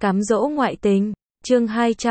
Cám dỗ ngoại tình, chương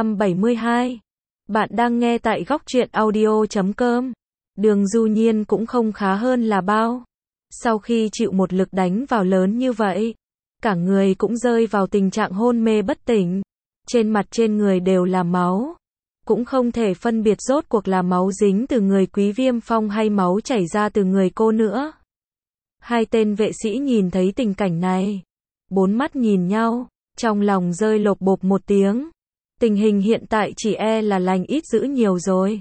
272. Bạn đang nghe tại góc truyện audio.com. Đường Du Nhiên cũng không khá hơn là bao. Sau khi chịu một lực đánh vào lớn như vậy, cả người cũng rơi vào tình trạng hôn mê bất tỉnh. Trên mặt trên người đều là máu. Cũng không thể phân biệt rốt cuộc là máu dính từ người Quý Viêm Phong hay máu chảy ra từ người cô nữa. Hai tên vệ sĩ nhìn thấy tình cảnh này, bốn mắt nhìn nhau, trong lòng rơi lột bột một tiếng. Tình hình hiện tại chỉ e là lành ít dữ nhiều rồi.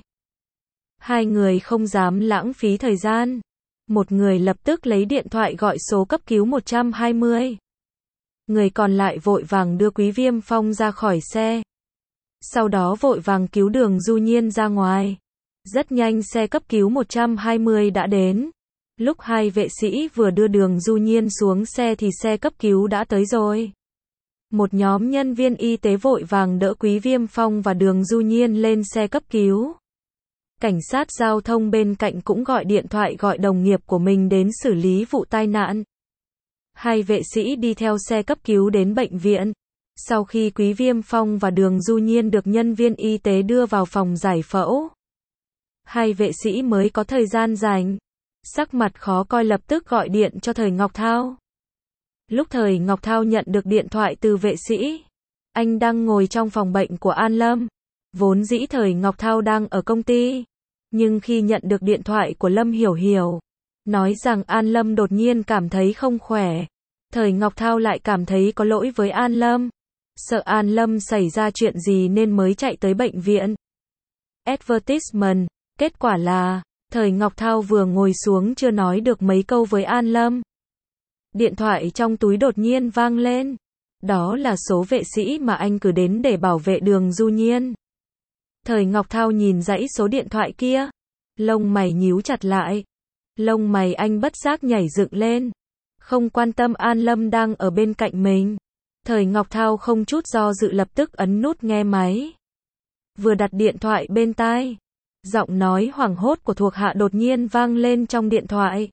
Hai người không dám lãng phí thời gian. Một người lập tức lấy điện thoại gọi số cấp cứu 120. Người còn lại vội vàng đưa Quý Viêm Phong ra khỏi xe. Sau đó vội vàng cứu Đường Du Nhiên ra ngoài. Rất nhanh xe cấp cứu 120 đã đến. Lúc hai vệ sĩ vừa đưa Đường Du Nhiên xuống xe thì xe cấp cứu đã tới rồi. Một nhóm nhân viên y tế vội vàng đỡ Quý Viêm Phong và Đường Du Nhiên lên xe cấp cứu. Cảnh sát giao thông bên cạnh cũng gọi điện thoại gọi đồng nghiệp của mình đến xử lý vụ tai nạn. Hai vệ sĩ đi theo xe cấp cứu đến bệnh viện. Sau khi Quý Viêm Phong và Đường Du Nhiên được nhân viên y tế đưa vào phòng giải phẫu, hai vệ sĩ mới có thời gian rảnh. Sắc mặt khó coi lập tức gọi điện cho Thời Ngọc Thao. Lúc Thời Ngọc Thao nhận được điện thoại từ vệ sĩ, anh đang ngồi trong phòng bệnh của An Lâm. Vốn dĩ Thời Ngọc Thao đang ở công ty, nhưng khi nhận được điện thoại của Lâm Hiểu Hiểu, nói rằng An Lâm đột nhiên cảm thấy không khỏe, Thời Ngọc Thao lại cảm thấy có lỗi với An Lâm, sợ An Lâm xảy ra chuyện gì nên mới chạy tới bệnh viện. Advertisement, kết quả là, Thời Ngọc Thao vừa ngồi xuống chưa nói được mấy câu với An Lâm. Điện thoại trong túi đột nhiên vang lên. Đó là số vệ sĩ mà anh cử đến để bảo vệ Đường Du Nhiên. Thời Ngọc Thao nhìn dãy số điện thoại kia. Lông mày nhíu chặt lại. Lông mày anh bất giác nhảy dựng lên. Không quan tâm An Lâm đang ở bên cạnh mình. Thời Ngọc Thao không chút do dự lập tức ấn nút nghe máy. Vừa đặt điện thoại bên tai, giọng nói hoảng hốt của thuộc hạ đột nhiên vang lên trong điện thoại.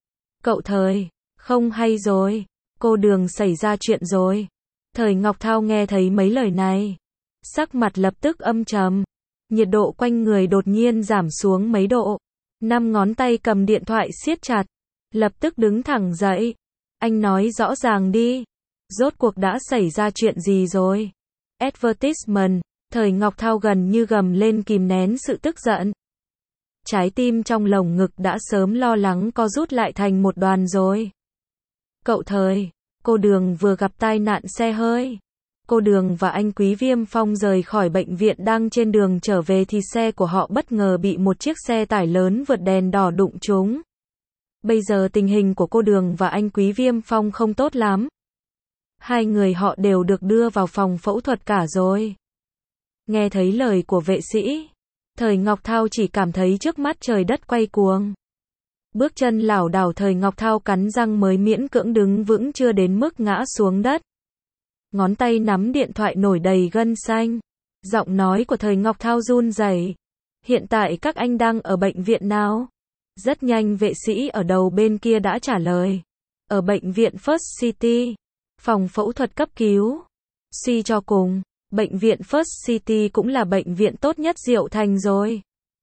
Cậu Thời, không hay rồi, cô Đường xảy ra chuyện rồi. Thời Ngọc Thao nghe thấy mấy lời này, sắc mặt lập tức âm trầm, nhiệt độ quanh người đột nhiên giảm xuống mấy độ. 5 ngón tay cầm điện thoại siết chặt, lập tức đứng thẳng dậy. Anh nói rõ ràng đi, rốt cuộc đã xảy ra chuyện gì rồi? Advertisement, Thời Ngọc Thao gần như gầm lên kìm nén sự tức giận. Trái tim trong lồng ngực đã sớm lo lắng co rút lại thành một đoàn rồi. Cậu Thời, cô Đường vừa gặp tai nạn xe hơi. Cô Đường và anh Quý Viêm Phong rời khỏi bệnh viện đang trên đường trở về thì xe của họ bất ngờ bị một chiếc xe tải lớn vượt đèn đỏ đụng trúng. Bây giờ tình hình của cô Đường và anh Quý Viêm Phong không tốt lắm. Hai người họ đều được đưa vào phòng phẫu thuật cả rồi. Nghe thấy lời của vệ sĩ, Thời Ngọc Thao chỉ cảm thấy trước mắt trời đất quay cuồng. Bước chân lảo đảo, Thời Ngọc Thao cắn răng mới miễn cưỡng đứng vững, chưa đến mức ngã xuống đất. Ngón tay nắm điện thoại nổi đầy gân xanh. Giọng nói của Thời Ngọc Thao run rẩy. Hiện tại các anh đang ở bệnh viện nào? Rất nhanh vệ sĩ ở đầu bên kia đã trả lời. Ở bệnh viện First City, phòng phẫu thuật cấp cứu. Suy cho cùng, bệnh viện First City cũng là bệnh viện tốt nhất Diệu Thành rồi.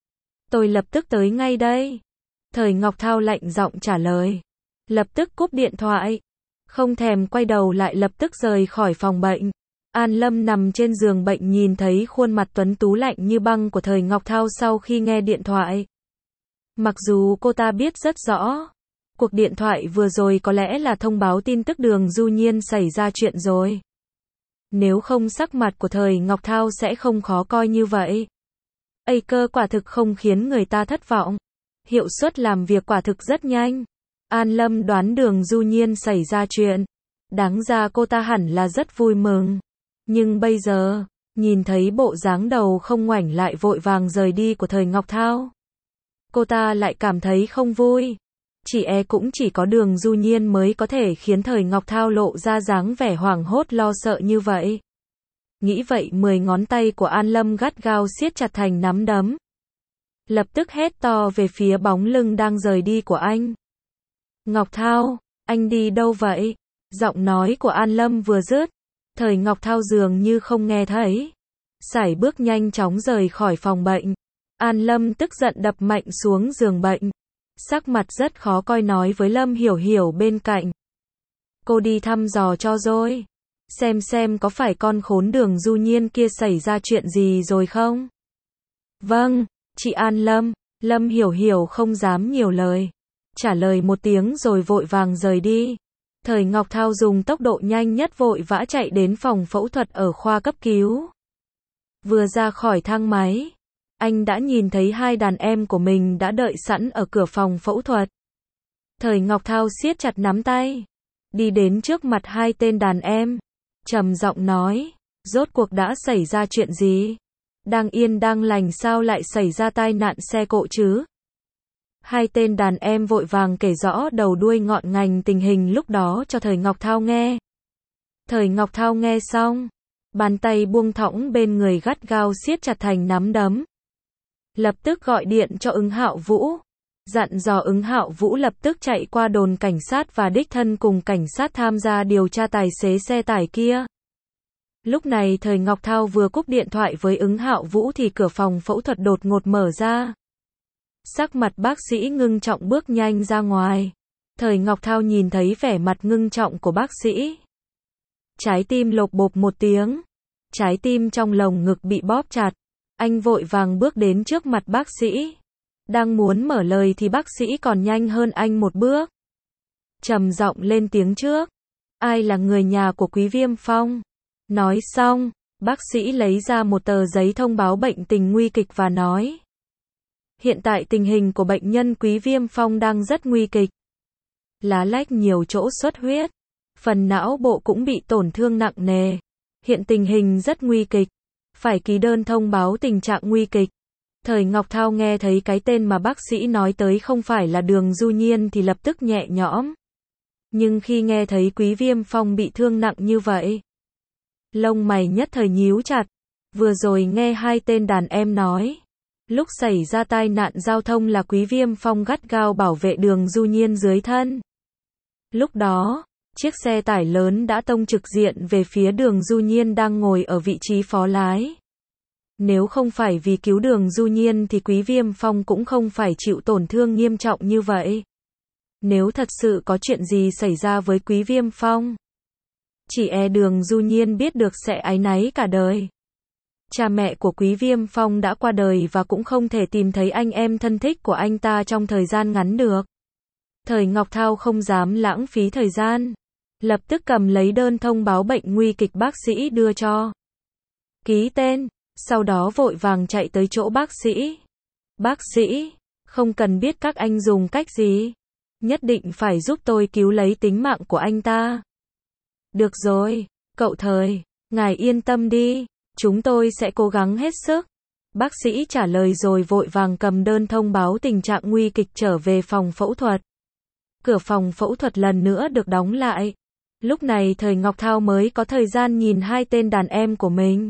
Tôi lập tức tới ngay đây. Thời Ngọc Thao lạnh giọng trả lời. Lập tức cúp điện thoại. Không thèm quay đầu lại lập tức rời khỏi phòng bệnh. An Lâm nằm trên giường bệnh nhìn thấy khuôn mặt tuấn tú lạnh như băng của Thời Ngọc Thao sau khi nghe điện thoại. Mặc dù cô ta biết rất rõ, cuộc điện thoại vừa rồi có lẽ là thông báo tin tức Đường Du Nhiên xảy ra chuyện rồi. Nếu không sắc mặt của Thời Ngọc Thao sẽ không khó coi như vậy. Cơ quả thực không khiến người ta thất vọng. Hiệu suất làm việc quả thực rất nhanh. An Lâm đoán Đường Du Nhiên xảy ra chuyện. Đáng ra cô ta hẳn là rất vui mừng. Nhưng bây giờ, nhìn thấy bộ dáng đầu không ngoảnh lại vội vàng rời đi của Thời Ngọc Thao, cô ta lại cảm thấy không vui. Cũng chỉ có Đường Du Nhiên mới có thể khiến Thời Ngọc Thao lộ ra dáng vẻ hoảng hốt lo sợ như vậy. Nghĩ vậy 10 ngón tay của An Lâm gắt gao siết chặt thành nắm đấm. Lập tức hét to về phía bóng lưng đang rời đi của anh. Ngọc Thao, anh đi đâu vậy? Giọng nói của An Lâm vừa dứt, Thời Ngọc Thao dường như không nghe thấy. Sải bước nhanh chóng rời khỏi phòng bệnh. An Lâm tức giận đập mạnh xuống giường bệnh. Sắc mặt rất khó coi nói với Lâm Hiểu Hiểu bên cạnh. Cô đi thăm dò cho rồi. Xem có phải con khốn Đường Du Nhiên kia xảy ra chuyện gì rồi không? Vâng, chị An Lâm. Lâm Hiểu Hiểu không dám nhiều lời. Trả lời một tiếng rồi vội vàng rời đi. Thời Ngọc Thao dùng tốc độ nhanh nhất vội vã chạy đến phòng phẫu thuật ở khoa cấp cứu. Vừa ra khỏi thang máy, anh đã nhìn thấy hai đàn em của mình đã đợi sẵn ở cửa phòng phẫu thuật. Thời Ngọc Thao siết chặt nắm tay, đi đến trước mặt hai tên đàn em, trầm giọng nói, rốt cuộc đã xảy ra chuyện gì? Đang yên đang lành sao lại xảy ra tai nạn xe cộ chứ? Hai tên đàn em vội vàng kể rõ đầu đuôi ngọn ngành tình hình lúc đó cho Thời Ngọc Thao nghe. Thời Ngọc Thao nghe xong, bàn tay buông thõng bên người gắt gao siết chặt thành nắm đấm. Lập tức gọi điện cho Ứng Hạo Vũ, dặn dò Ứng Hạo Vũ lập tức chạy qua đồn cảnh sát và đích thân cùng cảnh sát tham gia điều tra tài xế xe tải kia. Lúc này Thời Ngọc Thao vừa cúp điện thoại với Ứng Hạo Vũ thì cửa phòng phẫu thuật đột ngột mở ra. Sắc mặt bác sĩ ngưng trọng bước nhanh ra ngoài. Thời Ngọc Thao nhìn thấy vẻ mặt ngưng trọng của bác sĩ. Trái tim lộc bộp một tiếng. Trái tim trong lồng ngực bị bóp chặt. Anh vội vàng bước đến trước mặt bác sĩ. Đang muốn mở lời thì bác sĩ còn nhanh hơn anh một bước. Trầm giọng lên tiếng trước. Ai là người nhà của Quý Viêm Phong? Nói xong, bác sĩ lấy ra một tờ giấy thông báo bệnh tình nguy kịch và nói. Hiện tại tình hình của bệnh nhân Quý Viêm Phong đang rất nguy kịch. Lá lách nhiều chỗ xuất huyết. Phần não bộ cũng bị tổn thương nặng nề. Hiện tình hình rất nguy kịch. Phải ký đơn thông báo tình trạng nguy kịch. Thời Ngọc Thao nghe thấy cái tên mà bác sĩ nói tới không phải là Đường Du Nhiên thì lập tức nhẹ nhõm. Nhưng khi nghe thấy Quý Viêm Phong bị thương nặng như vậy, lông mày nhất thời nhíu chặt. Vừa rồi nghe hai tên đàn em nói, lúc xảy ra tai nạn giao thông là Quý Viêm Phong gắt gao bảo vệ Đường Du Nhiên dưới thân. Lúc đó, chiếc xe tải lớn đã tông trực diện về phía Đường Du Nhiên đang ngồi ở vị trí phó lái. Nếu không phải vì cứu Đường Du Nhiên thì Quý Viêm Phong cũng không phải chịu tổn thương nghiêm trọng như vậy. Nếu thật sự có chuyện gì xảy ra với Quý Viêm Phong, chỉ e Đường Du Nhiên biết được sẽ áy náy cả đời. Cha mẹ của Quý Viêm Phong đã qua đời và cũng không thể tìm thấy anh em thân thích của anh ta trong thời gian ngắn được. Thời Ngọc Thao không dám lãng phí thời gian. Lập tức cầm lấy đơn thông báo bệnh nguy kịch bác sĩ đưa cho. Ký tên, sau đó vội vàng chạy tới chỗ bác sĩ. Bác sĩ, không cần biết các anh dùng cách gì. Nhất định phải giúp tôi cứu lấy tính mạng của anh ta. Được rồi, cậu Thời, ngài yên tâm đi, chúng tôi sẽ cố gắng hết sức. Bác sĩ trả lời rồi vội vàng cầm đơn thông báo tình trạng nguy kịch trở về phòng phẫu thuật. Cửa phòng phẫu thuật lần nữa được đóng lại. Lúc này Thời Ngọc Thao mới có thời gian nhìn hai tên đàn em của mình.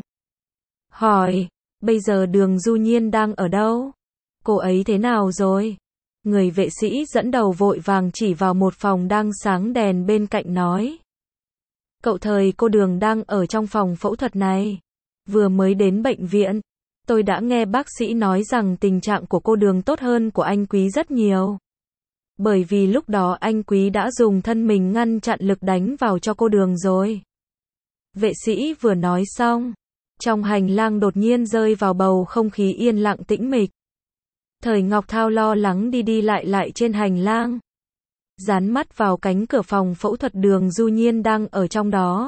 Hỏi, bây giờ Đường Du Nhiên đang ở đâu? Cô ấy thế nào rồi? Người vệ sĩ dẫn đầu vội vàng chỉ vào một phòng đang sáng đèn bên cạnh nói. Cậu Thời, cô Đường đang ở trong phòng phẫu thuật này. Vừa mới đến bệnh viện, tôi đã nghe bác sĩ nói rằng tình trạng của cô Đường tốt hơn của anh Quý rất nhiều. Bởi vì lúc đó anh Quý đã dùng thân mình ngăn chặn lực đánh vào cho cô Đường rồi. Vệ sĩ vừa nói xong, trong hành lang đột nhiên rơi vào bầu không khí yên lặng tĩnh mịch. Thời Ngọc Thao lo lắng đi lại trên hành lang. Dán mắt vào cánh cửa phòng phẫu thuật Đường Du Nhiên đang ở trong đó.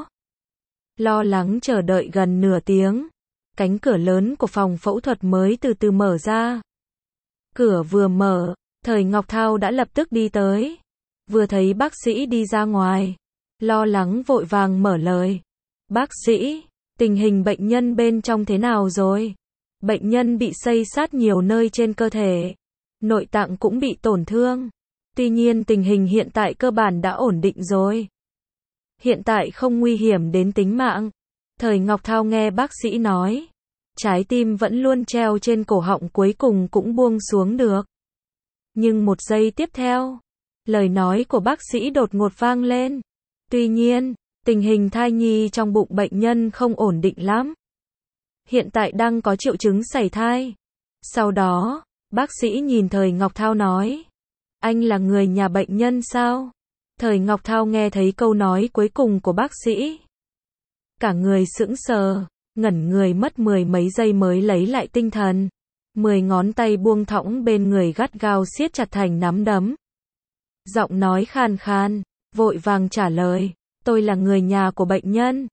Lo lắng chờ đợi gần nửa tiếng. Cánh cửa lớn của phòng phẫu thuật mới từ từ mở ra. Cửa vừa mở, Thời Ngọc Thao đã lập tức đi tới. Vừa thấy bác sĩ đi ra ngoài, lo lắng vội vàng mở lời. Bác sĩ, tình hình bệnh nhân bên trong thế nào rồi? Bệnh nhân bị xây xát nhiều nơi trên cơ thể. Nội tạng cũng bị tổn thương. Tuy nhiên tình hình hiện tại cơ bản đã ổn định rồi. Hiện tại không nguy hiểm đến tính mạng. Thời Ngọc Thao nghe bác sĩ nói. Trái tim vẫn luôn treo trên cổ họng cuối cùng cũng buông xuống được. Nhưng một giây tiếp theo, lời nói của bác sĩ đột ngột vang lên. Tuy nhiên, Tình hình thai nhi trong bụng bệnh nhân không ổn định lắm. Hiện tại đang có triệu chứng sảy thai. Sau đó, bác sĩ nhìn Thời Ngọc Thao nói. Anh là người nhà bệnh nhân sao? Thời Ngọc Thao nghe thấy câu nói cuối cùng của bác sĩ. Cả người sững sờ, ngẩn người mất 10 mấy giây mới lấy lại tinh thần. 10 ngón tay buông thõng bên người gắt gao siết chặt thành nắm đấm. Giọng nói khàn khàn, vội vàng trả lời. Tôi là người nhà của bệnh nhân.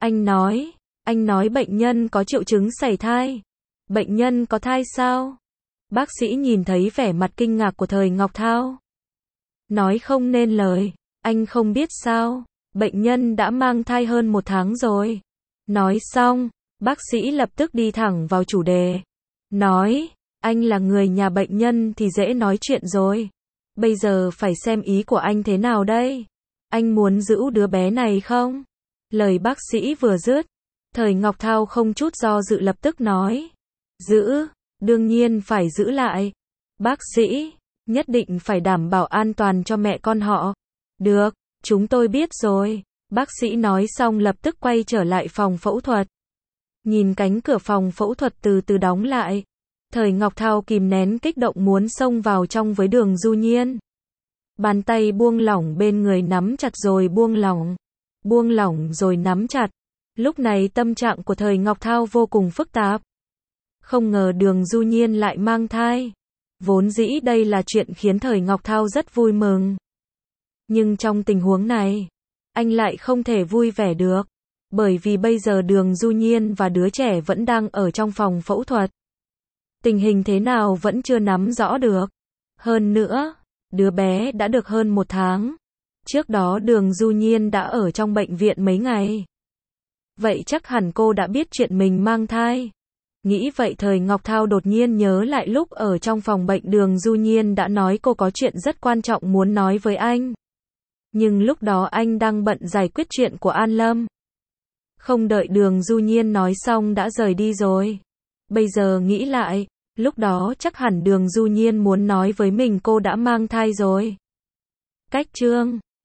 Anh nói bệnh nhân có triệu chứng sảy thai. Bệnh nhân có thai sao? Bác sĩ nhìn thấy vẻ mặt kinh ngạc của Thời Ngọc Thao. Nói không nên lời, anh không biết sao, bệnh nhân đã mang thai hơn 1 tháng rồi. Nói xong, bác sĩ lập tức đi thẳng vào chủ đề. Nói, anh là người nhà bệnh nhân thì dễ nói chuyện rồi. Bây giờ phải xem ý của anh thế nào đây? Anh muốn giữ đứa bé này không? Lời bác sĩ vừa dứt, Thời Ngọc Thao không chút do dự lập tức nói. Giữ, đương nhiên phải giữ lại. Bác sĩ, nhất định phải đảm bảo an toàn cho mẹ con họ. Được, chúng tôi biết rồi. Bác sĩ nói xong lập tức quay trở lại phòng phẫu thuật. Nhìn cánh cửa phòng phẫu thuật từ từ đóng lại. Thời Ngọc Thao kìm nén kích động muốn xông vào trong với Đường Du Nhiên. Bàn tay buông lỏng bên người nắm chặt rồi buông lỏng rồi nắm chặt. Lúc này tâm trạng của Thời Ngọc Thao vô cùng phức tạp. Không ngờ Đường Du Nhiên lại mang thai. Vốn dĩ đây là chuyện khiến Thời Ngọc Thao rất vui mừng. Nhưng trong tình huống này, anh lại không thể vui vẻ được. Bởi vì bây giờ Đường Du Nhiên và đứa trẻ vẫn đang ở trong phòng phẫu thuật. Tình hình thế nào vẫn chưa nắm rõ được. Hơn nữa, đứa bé đã được hơn 1 tháng. Trước đó Đường Du Nhiên đã ở trong bệnh viện mấy ngày. Vậy chắc hẳn cô đã biết chuyện mình mang thai. Nghĩ vậy Thời Ngọc Thao đột nhiên nhớ lại lúc ở trong phòng bệnh Đường Du Nhiên đã nói cô có chuyện rất quan trọng muốn nói với anh. Nhưng lúc đó anh đang bận giải quyết chuyện của An Lâm. Không đợi Đường Du Nhiên nói xong đã rời đi rồi. Bây giờ nghĩ lại, lúc đó chắc hẳn Đường Du Nhiên muốn nói với mình cô đã mang thai rồi. Cách chương